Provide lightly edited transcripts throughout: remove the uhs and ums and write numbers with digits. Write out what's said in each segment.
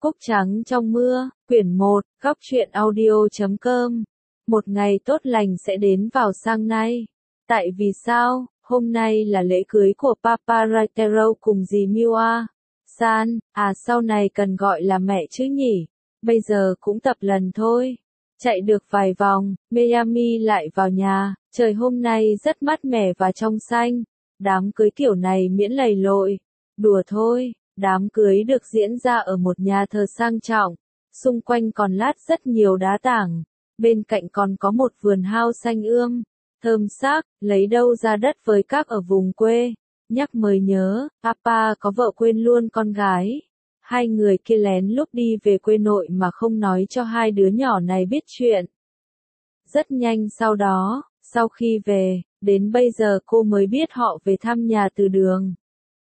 Cúc trắng trong mưa, quyển 1, góc truyện audio.com. Một ngày tốt lành sẽ đến vào sang nay. Tại vì sao, hôm nay là lễ cưới của Papa Raitero cùng dì Miwa San, sau này cần gọi là mẹ chứ nhỉ? Bây giờ cũng tập lần thôi. Chạy được vài vòng, Miami lại vào nhà, trời hôm nay rất mát mẻ và trong xanh. Đám cưới kiểu này miễn lầy lội. Đùa thôi. Đám cưới được diễn ra ở một nhà thờ sang trọng, xung quanh còn lát rất nhiều đá tảng, bên cạnh còn có một vườn hao xanh ươm, thơm phác, lấy đâu ra đất với các ở vùng quê. Nhắc mới nhớ, Papa có vợ quên luôn con gái. Hai người kia lén lút đi về quê nội mà không nói cho hai đứa nhỏ này biết chuyện. Rất nhanh sau đó, sau khi về, đến bây giờ cô mới biết họ về thăm nhà từ đường.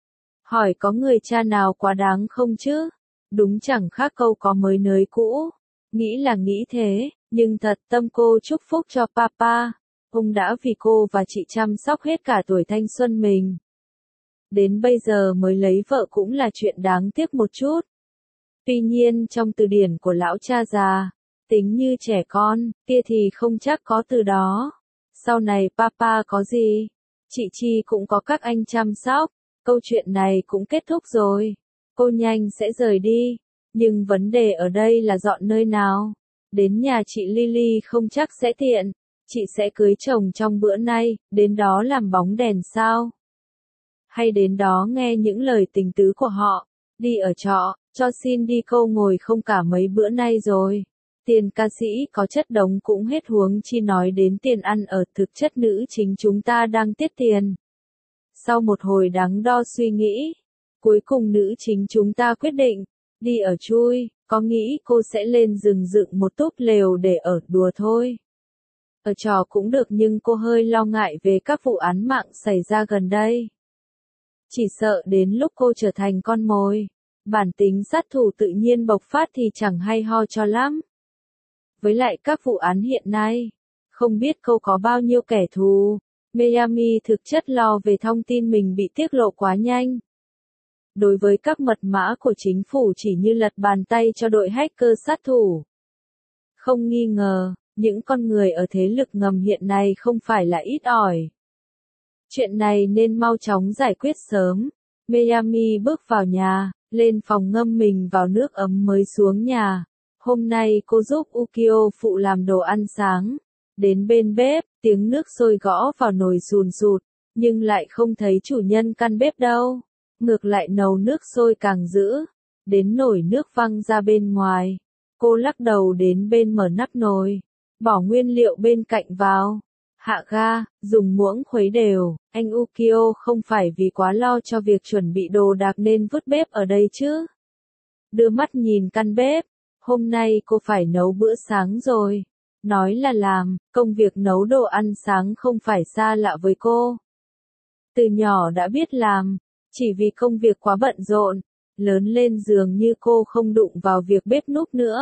Hỏi có người cha nào quá đáng không chứ? Đúng chẳng khác câu có mới nới cũ. Nghĩ là nghĩ thế, nhưng thật tâm cô chúc phúc cho Papa. Ông đã vì cô và chị chăm sóc hết cả tuổi thanh xuân mình. Đến bây giờ mới lấy vợ cũng là chuyện đáng tiếc một chút. Tuy nhiên trong từ điển của lão cha già, tính như trẻ con, kia thì không chắc có từ đó. Sau này Papa có gì? Chị Chi cũng có các anh chăm sóc. Câu chuyện này cũng kết thúc rồi. Cô nhanh sẽ rời đi. Nhưng vấn đề ở đây là dọn nơi nào? Đến nhà chị Lily không chắc sẽ tiện. Chị sẽ cưới chồng trong bữa nay, đến đó làm bóng đèn sao? Hay đến đó nghe những lời tình tứ của họ? Đi ở trọ, cho xin đi câu ngồi không cả mấy bữa nay rồi. Tiền ca sĩ có chất đống cũng hết huống chi nói đến tiền ăn ở, thực chất nữ chính chúng ta đang tiết tiền. Sau một hồi đắn đo suy nghĩ, cuối cùng nữ chính chúng ta quyết định, đi ở chui, có nghĩ cô sẽ lên rừng dựng một túp lều để ở đùa thôi. Ở trò cũng được nhưng cô hơi lo ngại về các vụ án mạng xảy ra gần đây. Chỉ sợ đến lúc cô trở thành con mồi, bản tính sát thủ tự nhiên bộc phát thì chẳng hay ho cho lắm. Với lại các vụ án hiện nay, không biết cô có bao nhiêu kẻ thù. Miami thực chất lo về thông tin mình bị tiết lộ quá nhanh. Đối với các mật mã của chính phủ chỉ như lật bàn tay cho đội hacker sát thủ. Không nghi ngờ, những con người ở thế lực ngầm hiện nay không phải là ít ỏi. Chuyện này nên mau chóng giải quyết sớm. Miami bước vào nhà, lên phòng ngâm mình vào nước ấm mới xuống nhà. Hôm nay cô giúp Ukio phụ làm đồ ăn sáng. Đến bên bếp, tiếng nước sôi gõ vào nồi sùn sụt, nhưng lại không thấy chủ nhân căn bếp đâu. Ngược lại nấu nước sôi càng dữ, đến nổi nước văng ra bên ngoài. Cô lắc đầu đến bên mở nắp nồi, bỏ nguyên liệu bên cạnh vào, hạ ga, dùng muỗng khuấy đều. Anh Ukio không phải vì quá lo cho việc chuẩn bị đồ đạc nên vứt bếp ở đây chứ. Đưa mắt nhìn căn bếp, hôm nay cô phải nấu bữa sáng rồi. Nói là làm, công việc nấu đồ ăn sáng không phải xa lạ với cô. Từ nhỏ đã biết làm, chỉ vì công việc quá bận rộn, lớn lên dường như cô không đụng vào việc bếp núc nữa.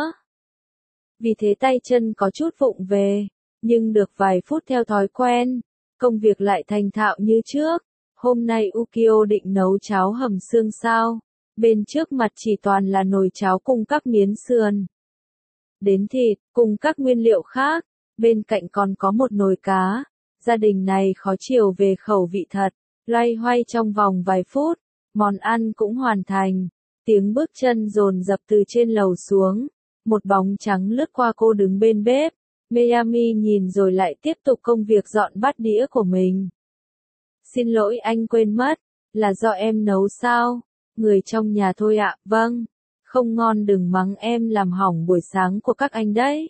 Vì thế tay chân có chút vụng về, nhưng được vài phút theo thói quen, công việc lại thành thạo như trước. Hôm nay Ukio định nấu cháo hầm xương sao, bên trước mặt chỉ toàn là nồi cháo cùng các miến sườn. Đến thịt, cùng các nguyên liệu khác, bên cạnh còn có một nồi cá. Gia đình này khó chiều về khẩu vị thật, loay hoay trong vòng vài phút, món ăn cũng hoàn thành. Tiếng bước chân dồn dập từ trên lầu xuống, một bóng trắng lướt qua cô đứng bên bếp. Miami nhìn rồi lại tiếp tục công việc dọn bát đĩa của mình. Xin lỗi anh quên mất, là do em nấu sao? Người trong nhà thôi ạ, vâng. Không ngon đừng mắng em làm hỏng buổi sáng của các anh đấy.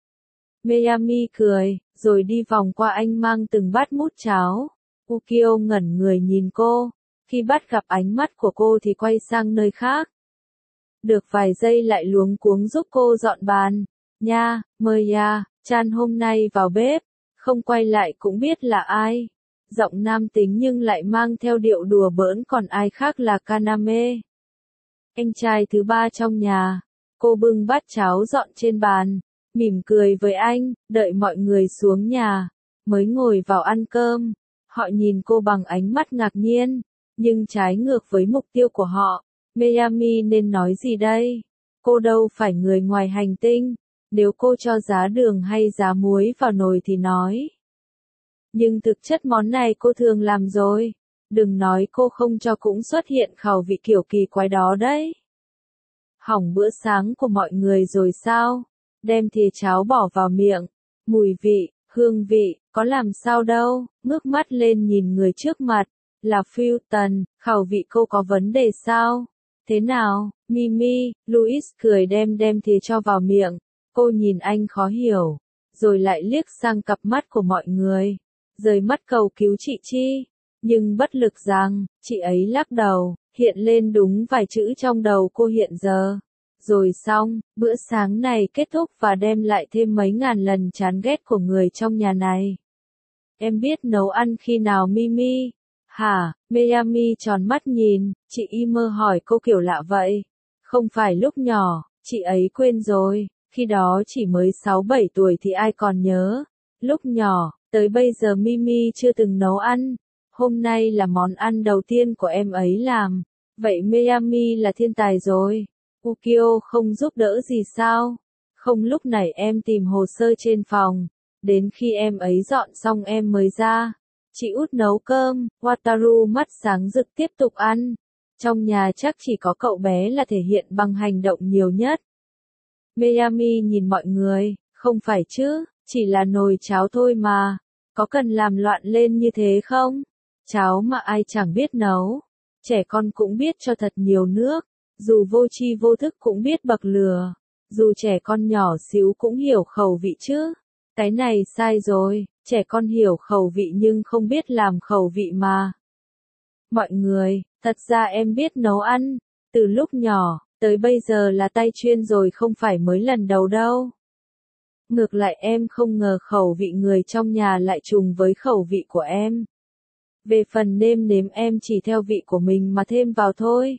Miami cười, rồi đi vòng qua anh mang từng bát mút cháo. Ukio ngẩn người nhìn cô, khi bắt gặp ánh mắt của cô thì quay sang nơi khác. Được vài giây lại luống cuống giúp cô dọn bàn. Nha, mời ya, Chan hôm nay vào bếp, không quay lại cũng biết là ai. Giọng nam tính nhưng lại mang theo điệu đùa bỡn còn ai khác là Kaname. Anh trai thứ ba trong nhà, cô bưng bát cháo dọn trên bàn, mỉm cười với anh, đợi mọi người xuống nhà, mới ngồi vào ăn cơm. Họ nhìn cô bằng ánh mắt ngạc nhiên, nhưng trái ngược với mục tiêu của họ. Miami nên nói gì đây? Cô đâu phải người ngoài hành tinh, nếu cô cho giá đường hay giá muối vào nồi thì nói. Nhưng thực chất món này cô thường làm rồi, đừng nói cô không cho cũng xuất hiện khẩu vị kiểu kỳ quái đó đấy. Hỏng bữa sáng của mọi người rồi sao? Đem thìa cháo bỏ vào miệng, mùi vị, hương vị, có làm sao đâu, ngước mắt lên nhìn người trước mặt, là Fulton, khẩu vị cô có vấn đề sao? Thế nào, Mimi? Louis cười đem thìa cho vào miệng, cô nhìn anh khó hiểu, rồi lại liếc sang cặp mắt của mọi người, rời mắt cầu cứu chị Chi, nhưng bất lực rằng, chị ấy lắc đầu, hiện lên đúng vài chữ trong đầu cô hiện giờ. Rồi xong, bữa sáng này kết thúc và đem lại thêm mấy ngàn lần chán ghét của người trong nhà này. Em biết nấu ăn khi nào Mimi? Hả? Miami tròn mắt nhìn, chị Imer hỏi cô kiểu lạ vậy. Không phải lúc nhỏ, chị ấy quên rồi, khi đó chỉ mới 6-7 tuổi thì ai còn nhớ. Lúc nhỏ, tới bây giờ Mimi chưa từng nấu ăn. Hôm nay là món ăn đầu tiên của em ấy làm. Vậy Miami là thiên tài rồi. Ukio không giúp đỡ gì sao? Không, lúc này em tìm hồ sơ trên phòng. Đến khi em ấy dọn xong em mới ra. Chị út nấu cơm, Wataru mắt sáng rực tiếp tục ăn. Trong nhà chắc chỉ có cậu bé là thể hiện bằng hành động nhiều nhất. Miami nhìn mọi người, không phải chứ, chỉ là nồi cháo thôi mà. Có cần làm loạn lên như thế không? Cháo mà ai chẳng biết nấu. Trẻ con cũng biết cho thật nhiều nước. Dù vô tri vô thức cũng biết bậc lửa. Dù trẻ con nhỏ xíu cũng hiểu khẩu vị chứ. Cái này sai rồi, trẻ con hiểu khẩu vị nhưng không biết làm khẩu vị mà. Mọi người, thật ra em biết nấu ăn. Từ lúc nhỏ, tới bây giờ là tay chuyên rồi không phải mới lần đầu đâu. Ngược lại em không ngờ khẩu vị người trong nhà lại trùng với khẩu vị của em. Về phần nêm nếm em chỉ theo vị của mình mà thêm vào thôi.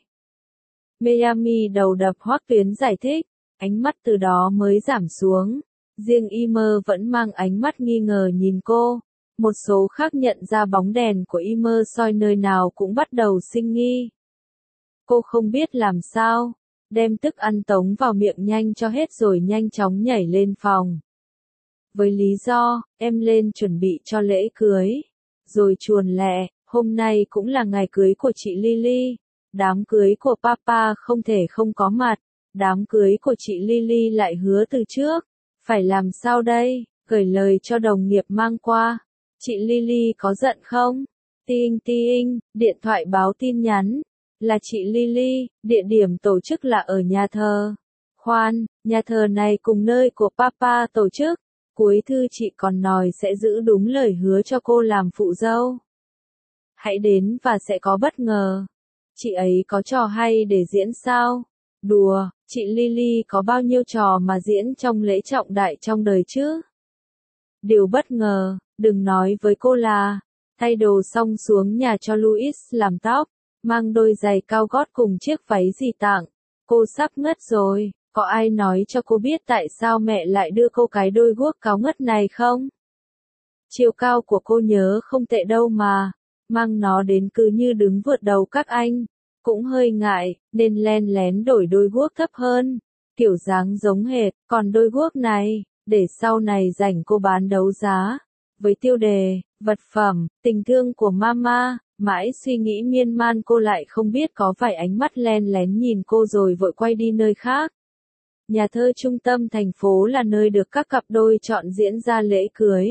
Miami đầu đập Hoắc Tuyến giải thích, ánh mắt từ đó mới giảm xuống. Riêng Imer vẫn mang ánh mắt nghi ngờ nhìn cô. Một số khác nhận ra bóng đèn của Imer soi nơi nào cũng bắt đầu sinh nghi. Cô không biết làm sao, đem thức ăn tống vào miệng nhanh cho hết rồi nhanh chóng nhảy lên phòng. Với lý do, em lên chuẩn bị cho lễ cưới. Rồi chuồn lẹ, hôm nay cũng là ngày cưới của chị Lily. Đám cưới của Papa không thể không có mặt. Đám cưới của chị Lily lại hứa từ trước. Phải làm sao đây? Gửi lời cho đồng nghiệp mang qua. Chị Lily có giận không? Ting ting, điện thoại báo tin nhắn. Là chị Lily, địa điểm tổ chức là ở nhà thờ. Khoan, nhà thờ này cùng nơi của Papa tổ chức. Cuối thư chị còn nói sẽ giữ đúng lời hứa cho cô làm phụ dâu. Hãy đến và sẽ có bất ngờ. Chị ấy có trò hay để diễn sao? Đùa, chị Lily có bao nhiêu trò mà diễn trong lễ trọng đại trong đời chứ? Điều bất ngờ, đừng nói với cô là, thay đồ xong xuống nhà cho Louis làm tóc, mang đôi giày cao gót cùng chiếc váy gì tặng. Cô sắp ngất rồi, có ai nói cho cô biết tại sao mẹ lại đưa cô cái đôi guốc cáo ngất này không? Chiều cao của cô nhớ không tệ đâu mà, mang nó đến cứ như đứng vượt đầu các anh. Cũng hơi ngại, nên len lén đổi đôi guốc thấp hơn, kiểu dáng giống hệt, còn đôi guốc này, để sau này rảnh cô bán đấu giá. Với tiêu đề, vật phẩm, tình thương của mama, mãi suy nghĩ miên man cô lại không biết có vài ánh mắt len lén nhìn cô rồi vội quay đi nơi khác. Nhà thơ trung tâm thành phố là nơi được các cặp đôi chọn diễn ra lễ cưới.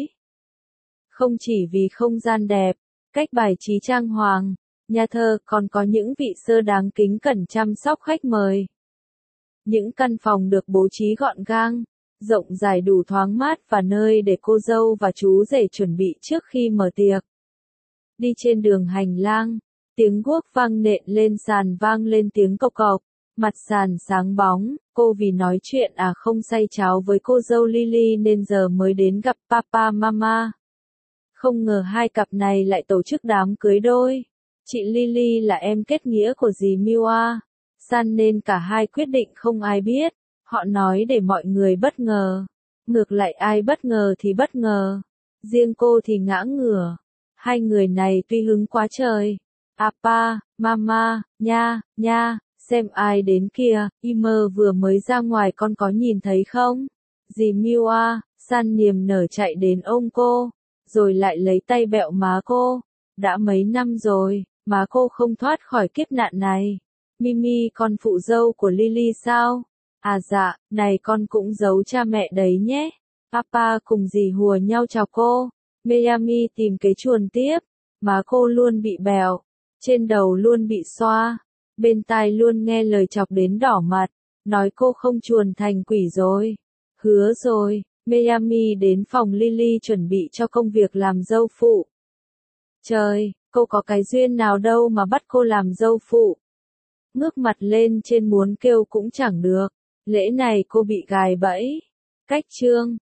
Không chỉ vì không gian đẹp, cách bài trí trang hoàng, nhà thờ còn có những vị sơ đáng kính cẩn chăm sóc khách mời. Những căn phòng được bố trí gọn gàng, rộng rãi đủ thoáng mát và nơi để cô dâu và chú rể chuẩn bị trước khi mở tiệc. Đi trên đường hành lang, tiếng guốc vang nện lên sàn vang lên tiếng cộc cộc, mặt sàn sáng bóng, cô vì nói chuyện không say cháo với cô dâu Lily nên giờ mới đến gặp Papa Mama. Không ngờ hai cặp này lại tổ chức đám cưới đôi. Chị Lily là em kết nghĩa của dì Miwa San nên cả hai quyết định không ai biết. Họ nói để mọi người bất ngờ. Ngược lại ai bất ngờ thì bất ngờ. Riêng cô thì ngã ngửa. Hai người này tuy hứng quá trời. Apa, Mama, nha, Xem ai đến kìa, Imer vừa mới ra ngoài con có nhìn thấy không? Dì Miu à, San niềm nở chạy đến ôm cô, rồi lại lấy tay bẹo má cô. Đã mấy năm rồi, má cô không thoát khỏi kiếp nạn này. Mimi con phụ dâu của Lily sao? À dạ, này con cũng giấu cha mẹ đấy nhé. Papa cùng dì hùa nhau chào cô. Miami tìm cái chuồn tiếp. Má cô luôn bị bèo. Trên đầu luôn bị xoa. Bên tai luôn nghe lời chọc đến đỏ mặt. Nói cô không chuồn thành quỷ rồi. Hứa rồi. Miami đến phòng Lily chuẩn bị cho công việc làm dâu phụ. Trời, cô có cái duyên nào đâu mà bắt cô làm dâu phụ. Ngước mặt lên trên muốn kêu cũng chẳng được. Lễ này cô bị gài bẫy. Cách chương